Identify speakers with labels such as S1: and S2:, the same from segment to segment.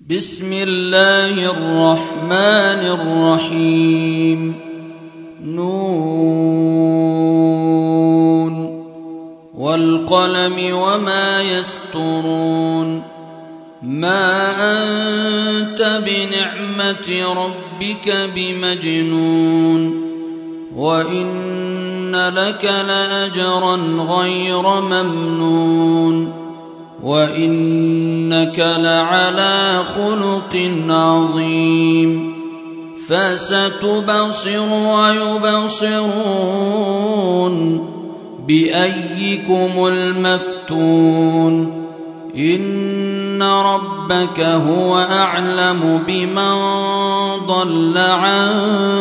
S1: بسم الله الرحمن الرحيم. نون والقلم وما يسطرون. ما أنت بنعمة ربك بمجنون وإن لك لأجرا غير ممنون وإنك لعلى خلق عظيم. فستبصر ويبصرون بأيكم المفتون. إن ربك هو أعلم بمن ضل عن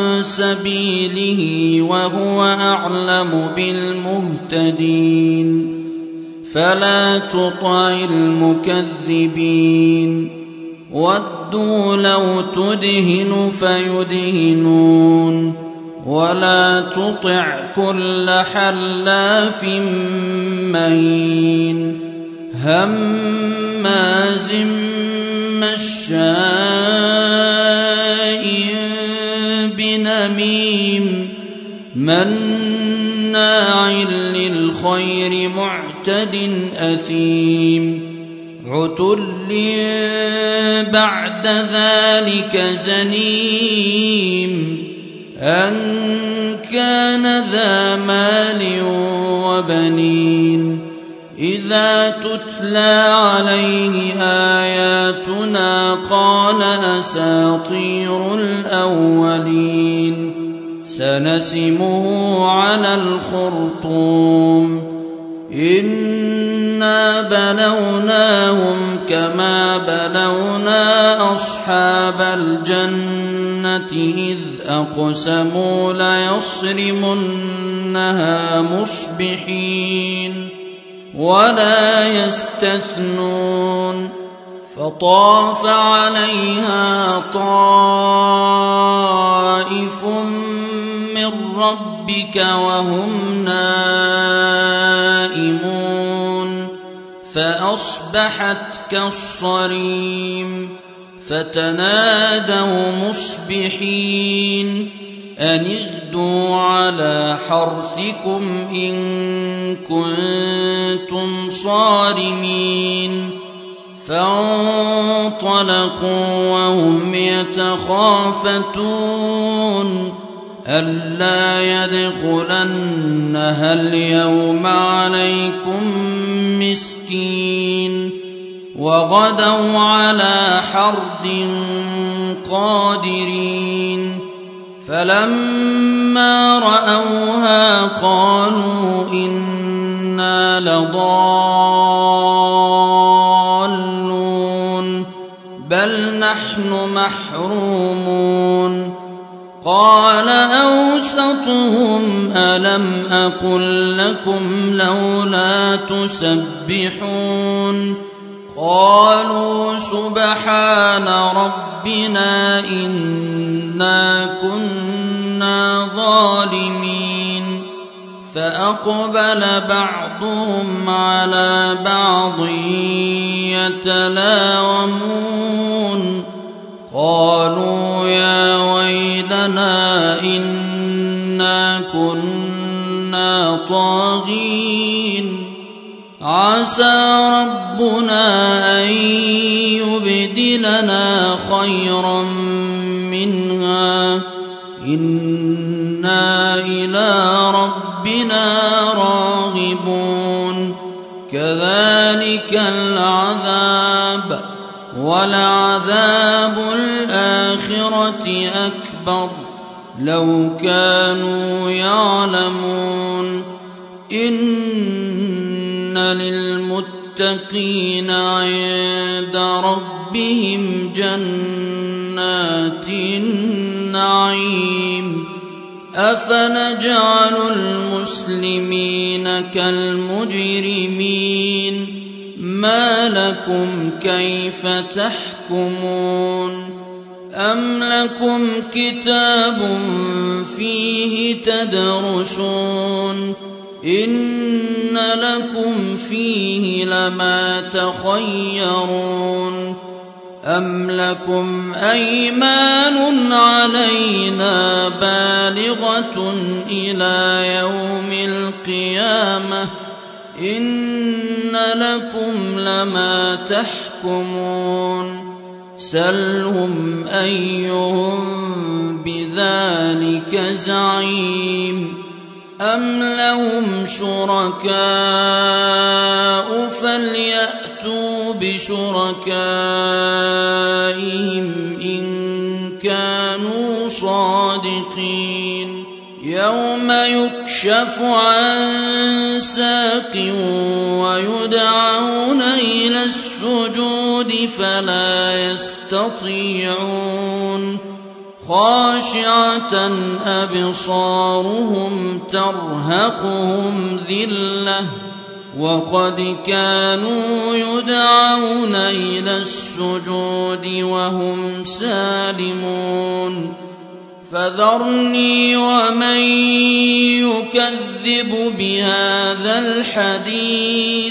S1: سبيله وهو أعلم بالمهتدين. فلا تطع المكذبين. ودوا لو تدهن فيدهنون ولا تطع كل حلاف مهين هماز مشاء بنميم مناع للخير معتد أثيم. عتل بعد ذلك زنيم أن كان ذا مال وبنين. إذا تتلى عليه آياتنا قال أساطير الأولين. سنسمه على الخرطوم. إنا بلوناهم كما بلونا أصحاب الجنة إذ أقسموا ليصرمنها مصبحين ولا يستثنون. فطاف عليها طائف من ربك وهم نائمون فأصبحت كالصريم. فتنادوا مصبحين أن اغدوا على حرثكم إن كنتم صارمين. فانطلقوا وهم يتخافتون ألا يدخلنها اليوم عليكم مسكين. وغدوا على حرد قادرين. فلما رأوها قالوا إنا لضالون بل نحن محرومون. قال أوسطهم ألم أقل لكم لولا تسبحون. قالوا سبحان ربنا إنا كنا ظالمين. فأقبل بعضهم على بعض يتلاومون. قالوا يا ويلنا إنا كنا طاغين. عسى ربنا أن يبدلنا خيرا منها إنا إلى ربنا راغبون. كذلك العذاب ولعذاب الآخرة أكبر لو كانوا يعلمون. إن للمتقين عند ربهم جنات النعيم. أفنجعل المسلمين كالمجرمين. ما لكم كيف تحكمون. أم لكم كتاب فيه تدرسون. إن لكم فيه لما تخيرون. أم لكم أيمان علينا بالغة إلى يوم القيامة إن لكم لما تحكمون سلهم أيهم بذلك زعيم أم لهم شركاء فليأتوا بشركائهم إن كانوا صادقين يوم يكشف عن ساق ويدعون إلى السجود فلا يستطيعون خاشعة أبصارهم ترهقهم ذلة وقد كانوا يدعون إلى السجود وهم سالمون فذرني ومن يكذب بهذا الحديث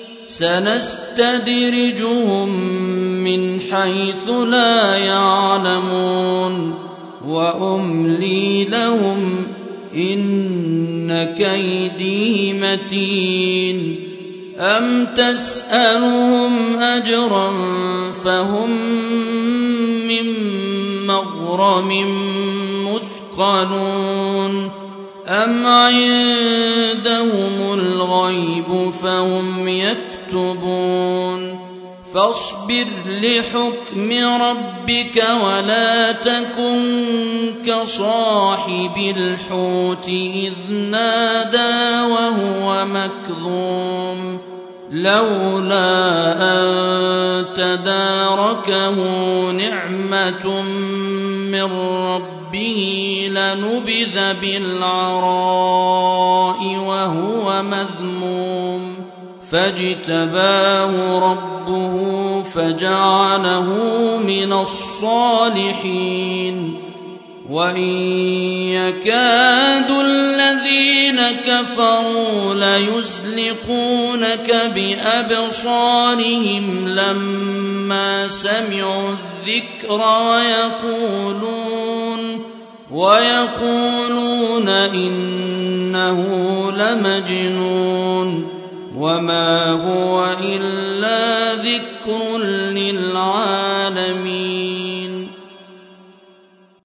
S1: سنستدرجهم من حيث لا يعلمون وأملي لهم إن كيدي متين أم تسألهم أجرا فهم من مغرم مثقلون أم عندهم الغيب فهم يكتبون فاصبر لحكم ربك ولا تكن كصاحب الحوت إذ نادى وهو مكظوم لولا أن تداركه نعمة من ربه لنبذ بالعراء وهو مذموم فاجتباه ربه فجعله من الصالحين وإن يكاد الذين كفروا ليزلقونك بأبصارهم لما سمعوا الذكر ويقولون إنه لمجنون وما هو إلا ذكر للعالمين